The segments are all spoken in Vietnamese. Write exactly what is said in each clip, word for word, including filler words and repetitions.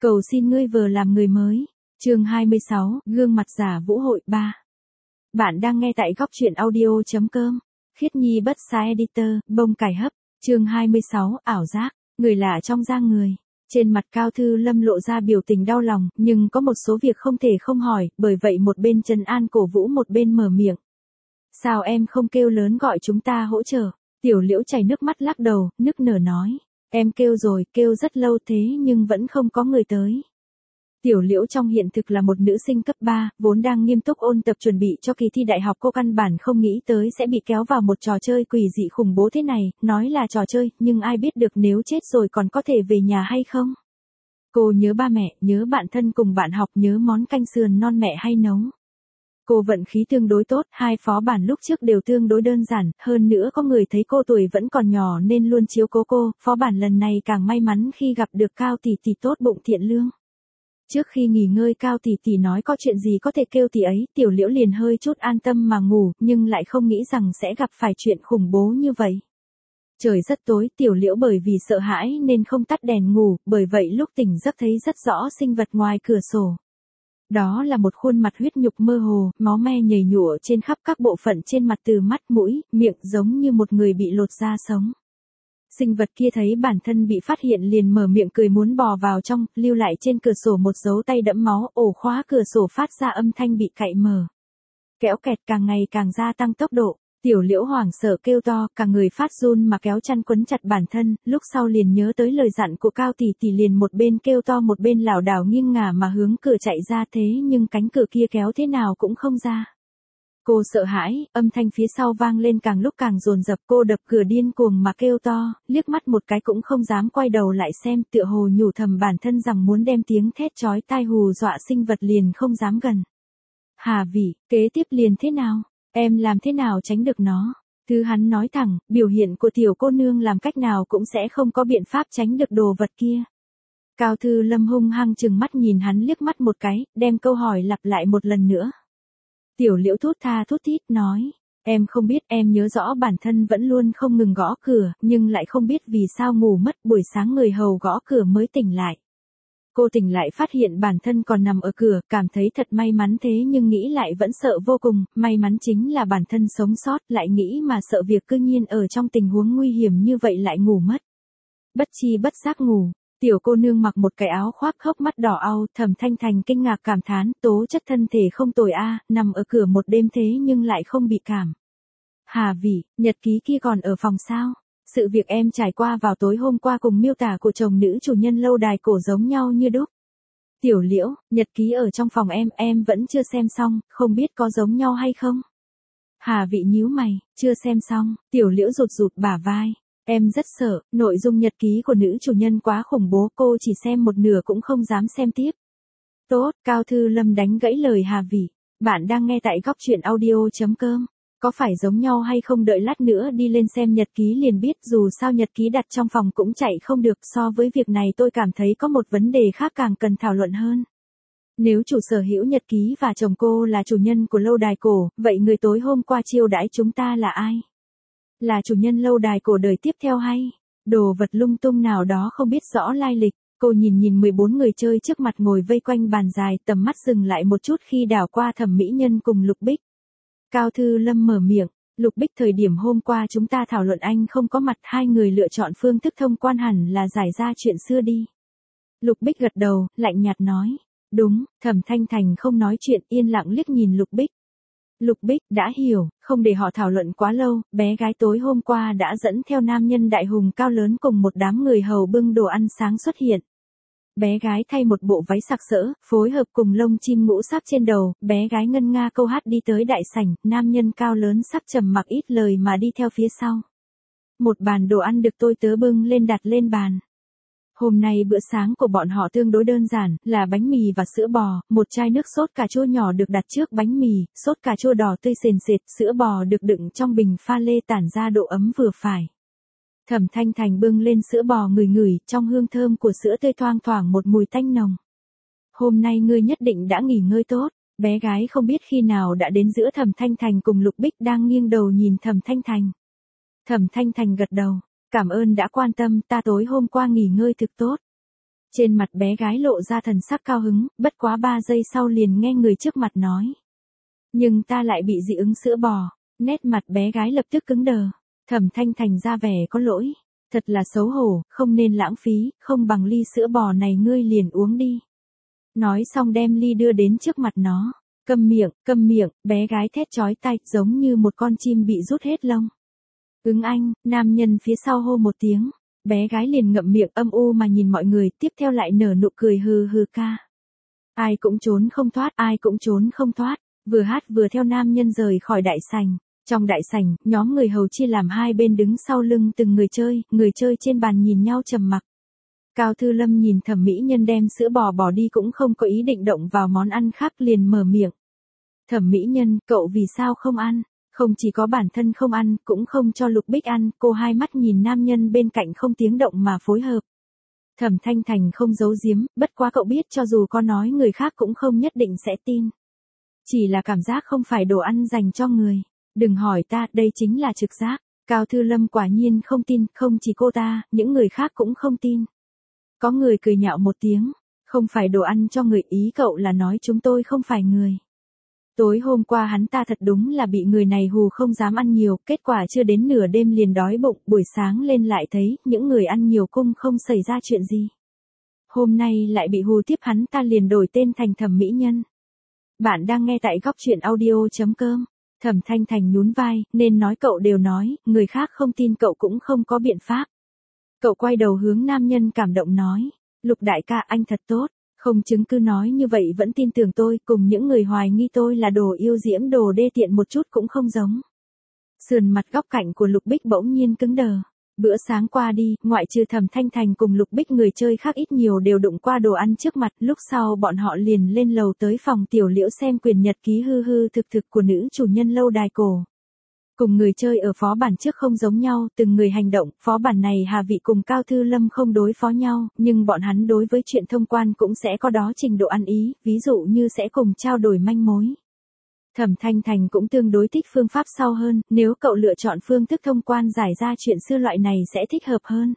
Cầu xin ngươi vừa làm người mới. Chương hai mươi sáu, gương mặt giả vũ hội ba. Bạn đang nghe tại góc truyện audio chấm com. Khiết Nhi bất sai editor, bông cải hấp. Chương hai mươi sáu, ảo giác, người lạ trong da người. Trên mặt Cao Thư Lâm lộ ra biểu tình đau lòng, nhưng có một số việc không thể không hỏi, bởi vậy một bên trấn an cổ vũ một bên mở miệng. Sao em không kêu lớn gọi chúng ta hỗ trợ? Tiểu Liễu chảy nước mắt lắc đầu, nức nở nói. Em kêu rồi, kêu rất lâu thế nhưng vẫn không có người tới. Tiểu Liễu trong hiện thực là một nữ sinh cấp ba, vốn đang nghiêm túc ôn tập chuẩn bị cho kỳ thi đại học, cô căn bản không nghĩ tới sẽ bị kéo vào một trò chơi quỷ dị khủng bố thế này, nói là trò chơi, nhưng ai biết được nếu chết rồi còn có thể về nhà hay không. Cô nhớ ba mẹ, nhớ bạn thân cùng bạn học, nhớ món canh sườn non mẹ hay nấu. Cô vận khí tương đối tốt, hai phó bản lúc trước đều tương đối đơn giản, hơn nữa có người thấy cô tuổi vẫn còn nhỏ nên luôn chiếu cố cô, phó bản lần này càng may mắn khi gặp được Cao tỷ tỷ tốt bụng thiện lương. Trước khi nghỉ ngơi Cao tỷ tỷ nói có chuyện gì có thể kêu tỷ ấy, Tiểu Liễu liền hơi chút an tâm mà ngủ, nhưng lại không nghĩ rằng sẽ gặp phải chuyện khủng bố như vậy. Trời rất tối, Tiểu Liễu bởi vì sợ hãi nên không tắt đèn ngủ, bởi vậy lúc tỉnh giấc thấy rất rõ sinh vật ngoài cửa sổ. Đó là một khuôn mặt huyết nhục mơ hồ, máu me nhầy nhụa trên khắp các bộ phận trên mặt từ mắt, mũi, miệng, giống như một người bị lột da sống. Sinh vật kia thấy bản thân bị phát hiện liền mở miệng cười muốn bò vào trong, lưu lại trên cửa sổ một dấu tay đẫm máu, ổ khóa cửa sổ phát ra âm thanh bị cạy mở. Kéo kẹt càng ngày càng gia tăng tốc độ, Tiểu Liễu hoảng sợ kêu to, cả người phát run mà kéo chăn quấn chặt bản thân, lúc sau liền nhớ tới lời dặn của Cao tỷ tỷ liền một bên kêu to một bên lảo đảo nghiêng ngả mà hướng cửa chạy ra, thế nhưng cánh cửa kia kéo thế nào cũng không ra. Cô sợ hãi, âm thanh phía sau vang lên càng lúc càng dồn dập, cô đập cửa điên cuồng mà kêu to, liếc mắt một cái cũng không dám quay đầu lại xem, tựa hồ nhủ thầm bản thân rằng muốn đem tiếng thét chói tai hù dọa sinh vật liền không dám gần. Hà Vĩ, kế tiếp liền thế nào? Em làm thế nào tránh được nó? Thứ hắn nói thẳng, biểu hiện của tiểu cô nương làm cách nào cũng sẽ không có biện pháp tránh được đồ vật kia. Cao Thư Lâm hung hăng trừng mắt nhìn hắn liếc mắt một cái, đem câu hỏi lặp lại một lần nữa. Tiểu Liễu thút tha thút thít nói, em không biết, em nhớ rõ bản thân vẫn luôn không ngừng gõ cửa, nhưng lại không biết vì sao ngủ mất, buổi sáng người hầu gõ cửa mới tỉnh lại. Cô tỉnh lại phát hiện bản thân còn nằm ở cửa, cảm thấy thật may mắn thế nhưng nghĩ lại vẫn sợ vô cùng, may mắn chính là bản thân sống sót, lại nghĩ mà sợ việc cư nhiên ở trong tình huống nguy hiểm như vậy lại ngủ mất. Bất chi bất giác ngủ. Tiểu cô nương mặc một cái áo khoác hốc mắt đỏ au, Thẩm Thanh Thành kinh ngạc cảm thán, tố chất thân thể không tồi a, nằm ở cửa một đêm thế nhưng lại không bị cảm. Hà Vĩ, nhật ký kia còn ở phòng sao? Sự việc em trải qua vào tối hôm qua cùng miêu tả của chồng nữ chủ nhân lâu đài cổ giống nhau như đúc. Tiểu Liễu, nhật ký ở trong phòng em, em vẫn chưa xem xong, không biết có giống nhau hay không? Hà Vĩ nhíu mày, chưa xem xong, Tiểu Liễu rụt rụt bả vai. Em rất sợ, nội dung nhật ký của nữ chủ nhân quá khủng bố, cô chỉ xem một nửa cũng không dám xem tiếp. Tốt, Cao Thư Lâm đánh gãy lời Hà Vĩ. Bạn đang nghe tại góc truyện audio chấm com. Có phải giống nhau hay không đợi lát nữa đi lên xem nhật ký liền biết, dù sao nhật ký đặt trong phòng cũng chạy không được, so với việc này tôi cảm thấy có một vấn đề khác càng cần thảo luận hơn. Nếu chủ sở hữu nhật ký và chồng cô là chủ nhân của lâu đài cổ, vậy người tối hôm qua chiêu đãi chúng ta là ai? Là chủ nhân lâu đài cổ đời tiếp theo hay? Đồ vật lung tung nào đó không biết rõ lai lịch. Cô nhìn nhìn mười bốn người chơi trước mặt ngồi vây quanh bàn dài, tầm mắt dừng lại một chút khi đảo qua Thẩm Mỹ Nhân cùng Lục Bích. Cao Thư Lâm mở miệng, Lục Bích thời điểm hôm qua chúng ta thảo luận anh không có mặt, hai người lựa chọn phương thức thông quan hẳn là giải ra chuyện xưa đi. Lục Bích gật đầu, lạnh nhạt nói. Đúng, Thẩm Thanh Thành không nói chuyện, yên lặng liếc nhìn Lục Bích. Lục Bích đã hiểu, không để họ thảo luận quá lâu, bé gái tối hôm qua đã dẫn theo nam nhân đại hùng cao lớn cùng một đám người hầu bưng đồ ăn sáng xuất hiện. Bé gái thay một bộ váy sặc sỡ, phối hợp cùng lông chim ngũ sắc trên đầu, bé gái ngân nga câu hát đi tới đại sảnh, nam nhân cao lớn sắc trầm mặc ít lời mà đi theo phía sau. Một bàn đồ ăn được tôi tớ bưng lên đặt lên bàn. Hôm nay bữa sáng của bọn họ tương đối đơn giản, là bánh mì và sữa bò, một chai nước sốt cà chua nhỏ được đặt trước bánh mì, sốt cà chua đỏ tươi sền sệt, sữa bò được đựng trong bình pha lê tản ra độ ấm vừa phải. Thẩm Thanh Thành bưng lên sữa bò ngửi ngửi, trong hương thơm của sữa tươi thoang thoảng một mùi tanh nồng. Hôm nay ngươi nhất định đã nghỉ ngơi tốt, bé gái không biết khi nào đã đến giữa Thẩm Thanh Thành cùng Lục Bích đang nghiêng đầu nhìn Thẩm Thanh Thành. Thẩm Thanh Thành gật đầu. Cảm ơn đã quan tâm, ta tối hôm qua nghỉ ngơi thực tốt. Trên mặt bé gái lộ ra thần sắc cao hứng, bất quá ba giây sau liền nghe người trước mặt nói. Nhưng ta lại bị dị ứng sữa bò. Nét mặt bé gái lập tức cứng đờ. Thẩm Thanh Thành ra vẻ có lỗi. Thật là xấu hổ, không nên lãng phí, không bằng ly sữa bò này ngươi liền uống đi. Nói xong đem ly đưa đến trước mặt nó. Câm miệng, câm miệng, bé gái thét chói tai, giống như một con chim bị rút hết lông. Ứng anh, nam nhân phía sau hô một tiếng. Bé gái liền ngậm miệng âm u mà nhìn mọi người, tiếp theo lại nở nụ cười hừ hừ ca. Ai cũng trốn không thoát, ai cũng trốn không thoát. Vừa hát vừa theo nam nhân rời khỏi đại sảnh. Trong đại sảnh, nhóm người hầu chia làm hai bên đứng sau lưng từng người chơi, người chơi trên bàn nhìn nhau trầm mặc. Cao Thư Lâm nhìn thẩm mỹ nhân đem sữa bò bỏ đi cũng không có ý định động vào món ăn khác liền mở miệng. Thẩm mỹ nhân, cậu vì sao không ăn? Không chỉ có bản thân không ăn, cũng không cho Lục Bích ăn, cô hai mắt nhìn nam nhân bên cạnh không tiếng động mà phối hợp. Thẩm Thanh Thành không giấu giếm, bất quá cậu biết cho dù có nói người khác cũng không nhất định sẽ tin. Chỉ là cảm giác không phải đồ ăn dành cho người. Đừng hỏi ta, đây chính là trực giác. Cao Thư Lâm quả nhiên không tin, không chỉ cô ta, những người khác cũng không tin. Có người cười nhạo một tiếng, không phải đồ ăn cho người, ý cậu là nói chúng tôi không phải người. Tối hôm qua hắn ta thật đúng là bị người này hù không dám ăn nhiều, kết quả chưa đến nửa đêm liền đói bụng, buổi sáng lên lại thấy, những người ăn nhiều cung không xảy ra chuyện gì. Hôm nay lại bị hù tiếp hắn ta liền đổi tên thành Thẩm mỹ nhân. Bạn đang nghe tại góc truyện audio chấm com. Thẩm Thanh Thành nhún vai, nên nói cậu đều nói, người khác không tin cậu cũng không có biện pháp. Cậu quay đầu hướng nam nhân cảm động nói, Lục đại ca anh thật tốt, không chứng cứ nói như vậy vẫn tin tưởng tôi, cùng những người hoài nghi tôi là đồ yêu diễm đồ đê tiện một chút cũng không giống. Sườn mặt góc cạnh của Lục Bích bỗng nhiên cứng đờ. Bữa sáng qua đi, ngoại trừ Thẩm Thanh Thành cùng Lục Bích người chơi khác ít nhiều đều đụng qua đồ ăn trước mặt, lúc sau bọn họ liền lên lầu tới phòng Tiểu Liễu xem quyền nhật ký hư hư thực thực của nữ chủ nhân lâu đài cổ. Cùng người chơi ở phó bản trước không giống nhau, từng người hành động, phó bản này Hà Vị cùng Cao Thư Lâm không đối phó nhau, nhưng bọn hắn đối với chuyện thông quan cũng sẽ có đó trình độ ăn ý, ví dụ như sẽ cùng trao đổi manh mối. Thẩm Thanh Thành cũng tương đối thích phương pháp sau hơn, nếu cậu lựa chọn phương thức thông quan giải ra chuyện xưa loại này sẽ thích hợp hơn.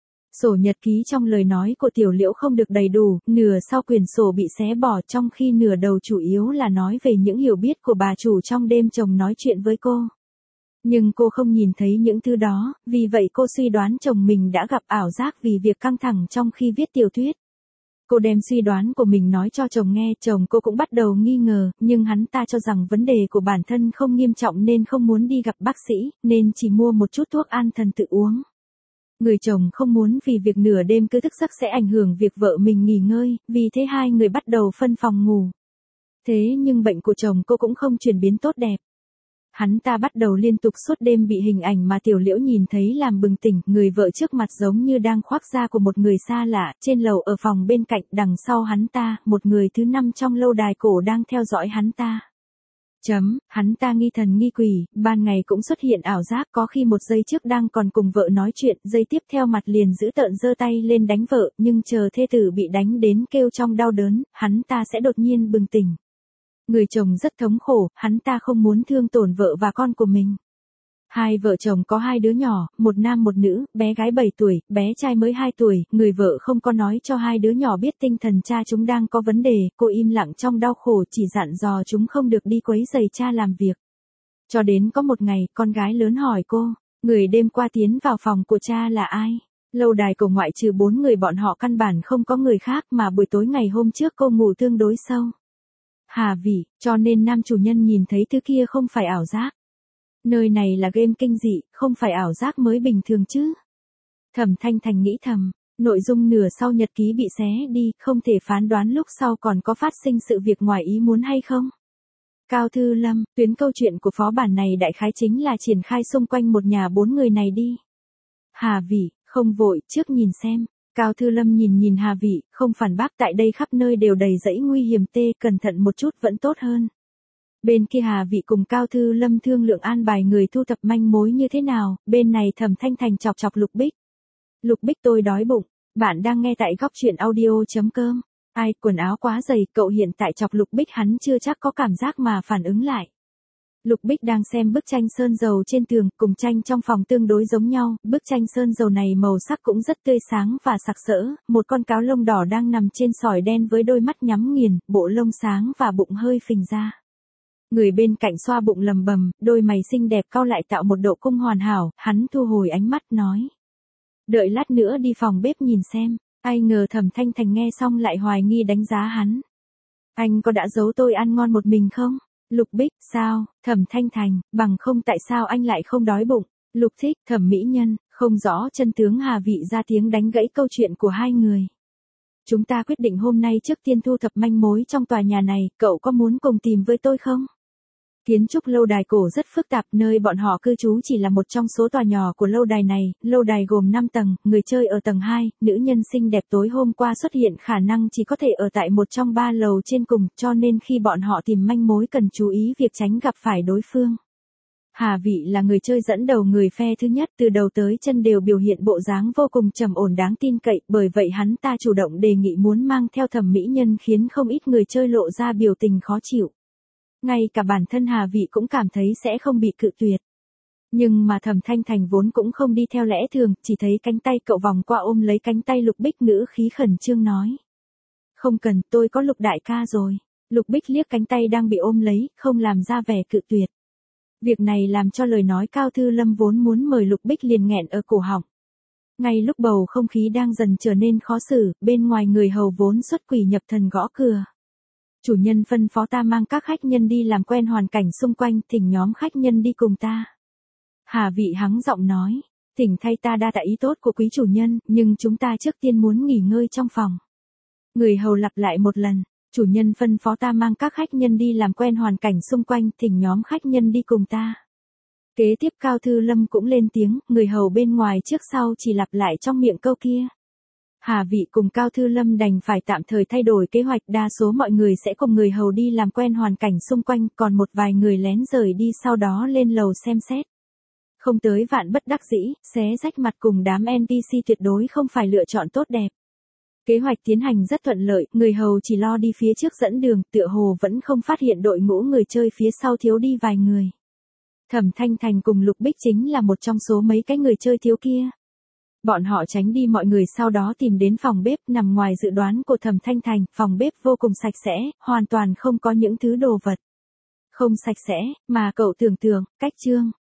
Sổ nhật ký trong lời nói của Tiểu Liễu không được đầy đủ, nửa sau quyển sổ bị xé bỏ trong khi nửa đầu chủ yếu là nói về những hiểu biết của bà chủ trong đêm chồng nói chuyện với cô. Nhưng cô không nhìn thấy những thứ đó, vì vậy cô suy đoán chồng mình đã gặp ảo giác vì việc căng thẳng trong khi viết tiểu thuyết. Cô đem suy đoán của mình nói cho chồng nghe, chồng cô cũng bắt đầu nghi ngờ, nhưng hắn ta cho rằng vấn đề của bản thân không nghiêm trọng nên không muốn đi gặp bác sĩ, nên chỉ mua một chút thuốc an thần tự uống. Người chồng không muốn vì việc nửa đêm cứ thức giấc sẽ ảnh hưởng việc vợ mình nghỉ ngơi, vì thế hai người bắt đầu phân phòng ngủ. Thế nhưng bệnh của chồng cô cũng không chuyển biến tốt đẹp. Hắn ta bắt đầu liên tục suốt đêm bị hình ảnh mà Tiểu Liễu nhìn thấy làm bừng tỉnh, người vợ trước mặt giống như đang khoác da của một người xa lạ, trên lầu ở phòng bên cạnh, đằng sau hắn ta, một người thứ năm trong lâu đài cổ đang theo dõi hắn ta. Chấm, hắn ta nghi thần nghi quỷ, ban ngày cũng xuất hiện ảo giác, có khi một giây trước đang còn cùng vợ nói chuyện, giây tiếp theo mặt liền giữ tợn giơ tay lên đánh vợ, nhưng chờ thê tử bị đánh đến kêu trong đau đớn, hắn ta sẽ đột nhiên bừng tỉnh. Người chồng rất thống khổ, hắn ta không muốn thương tổn vợ và con của mình. Hai vợ chồng có hai đứa nhỏ, một nam một nữ, bé gái bảy tuổi, bé trai mới hai tuổi, người vợ không có nói cho hai đứa nhỏ biết tinh thần cha chúng đang có vấn đề, cô im lặng trong đau khổ chỉ dặn dò chúng không được đi quấy rầy cha làm việc. Cho đến có một ngày, con gái lớn hỏi cô, người đêm qua tiến vào phòng của cha là ai? Lâu đài cổ ngoại trừ bốn người bọn họ căn bản không có người khác mà buổi tối ngày hôm trước cô ngủ tương đối sâu. Hà Vị, cho nên nam chủ nhân nhìn thấy thứ kia không phải ảo giác. Nơi này là game kinh dị, không phải ảo giác mới bình thường chứ. Thẩm Thanh Thành nghĩ thầm, nội dung nửa sau nhật ký bị xé đi, không thể phán đoán lúc sau còn có phát sinh sự việc ngoài ý muốn hay không. Cao Thư Lâm, tuyến câu chuyện của phó bản này đại khái chính là triển khai xung quanh một nhà bốn người này đi. Hà Vị, không vội, trước nhìn xem. Cao Thư Lâm nhìn nhìn Hà Vị, không phản bác, tại đây khắp nơi đều đầy dãy nguy hiểm tê, cẩn thận một chút vẫn tốt hơn. Bên kia Hà Vị cùng Cao Thư Lâm thương lượng an bài người thu thập manh mối như thế nào, bên này Thẩm Thanh Thành chọc chọc Lục Bích. Lục Bích tôi đói bụng, bạn đang nghe tại góc truyện audio chấm com. Ai, quần áo quá dày, cậu hiện tại chọc Lục Bích hắn chưa chắc có cảm giác mà phản ứng lại. Lục Bích đang xem bức tranh sơn dầu trên tường, cùng tranh trong phòng tương đối giống nhau, bức tranh sơn dầu này màu sắc cũng rất tươi sáng và sặc sỡ, một con cáo lông đỏ đang nằm trên sỏi đen với đôi mắt nhắm nghiền, bộ lông sáng và bụng hơi phình ra. Người bên cạnh xoa bụng lầm bầm, đôi mày xinh đẹp cau lại tạo một độ cung hoàn hảo, hắn thu hồi ánh mắt nói. Đợi lát nữa đi phòng bếp nhìn xem, ai ngờ Thẩm Thanh Thành nghe xong lại hoài nghi đánh giá hắn. Anh có đã giấu tôi ăn ngon một mình không? Lục Bích, sao? Thẩm Thanh Thành, bằng không tại sao anh lại không đói bụng? Lục Thích, Thẩm mỹ nhân, không rõ chân tướng Hà Vị ra tiếng đánh gãy câu chuyện của hai người. Chúng ta quyết định hôm nay trước tiên thu thập manh mối trong tòa nhà này, cậu có muốn cùng tìm với tôi không? Kiến trúc lâu đài cổ rất phức tạp, nơi bọn họ cư trú chỉ là một trong số tòa nhỏ của lâu đài này, lâu đài gồm năm tầng, người chơi ở tầng hai, nữ nhân xinh đẹp tối hôm qua xuất hiện khả năng chỉ có thể ở tại một trong ba lầu trên cùng, cho nên khi bọn họ tìm manh mối cần chú ý việc tránh gặp phải đối phương. Hà Vị là người chơi dẫn đầu người phe thứ nhất, từ đầu tới chân đều biểu hiện bộ dáng vô cùng trầm ổn đáng tin cậy, bởi vậy hắn ta chủ động đề nghị muốn mang theo Thẩm mỹ nhân khiến không ít người chơi lộ ra biểu tình khó chịu. Ngay cả bản thân Hà Vị cũng cảm thấy sẽ không bị cự tuyệt. Nhưng mà Thẩm Thanh Thành vốn cũng không đi theo lẽ thường, chỉ thấy cánh tay cậu vòng qua ôm lấy cánh tay Lục Bích, ngữ khí khẩn trương nói. Không cần, tôi có Lục đại ca rồi. Lục Bích liếc cánh tay đang bị ôm lấy, không làm ra vẻ cự tuyệt. Việc này làm cho lời nói Cao Thư Lâm vốn muốn mời Lục Bích liền nghẹn ở cổ họng. Ngay lúc bầu không khí đang dần trở nên khó xử, bên ngoài người hầu vốn xuất quỷ nhập thần gõ cửa. Chủ nhân phân phó ta mang các khách nhân đi làm quen hoàn cảnh xung quanh, thỉnh nhóm khách nhân đi cùng ta. Hà Vị hắng giọng nói, thỉnh thay ta đa tạ ý tốt của quý chủ nhân, nhưng chúng ta trước tiên muốn nghỉ ngơi trong phòng. Người hầu lặp lại một lần, chủ nhân phân phó ta mang các khách nhân đi làm quen hoàn cảnh xung quanh, thỉnh nhóm khách nhân đi cùng ta. Kế tiếp Cao Thư Lâm cũng lên tiếng, người hầu bên ngoài trước sau chỉ lặp lại trong miệng câu kia. Hà Vị cùng Cao Thư Lâm đành phải tạm thời thay đổi kế hoạch, đa số mọi người sẽ cùng người hầu đi làm quen hoàn cảnh xung quanh, còn một vài người lén rời đi sau đó lên lầu xem xét. Không tới vạn bất đắc dĩ, xé rách mặt cùng đám en pê xê tuyệt đối không phải lựa chọn tốt đẹp. Kế hoạch tiến hành rất thuận lợi, người hầu chỉ lo đi phía trước dẫn đường, tựa hồ vẫn không phát hiện đội ngũ người chơi phía sau thiếu đi vài người. Thẩm Thanh Thành cùng Lục Bích chính là một trong số mấy cái người chơi thiếu kia. Bọn họ tránh đi mọi người sau đó tìm đến phòng bếp, nằm ngoài dự đoán của Thẩm Thanh Thành, phòng bếp vô cùng sạch sẽ, hoàn toàn không có những thứ đồ vật. Không sạch sẽ, mà cậu tưởng tượng, cách chương.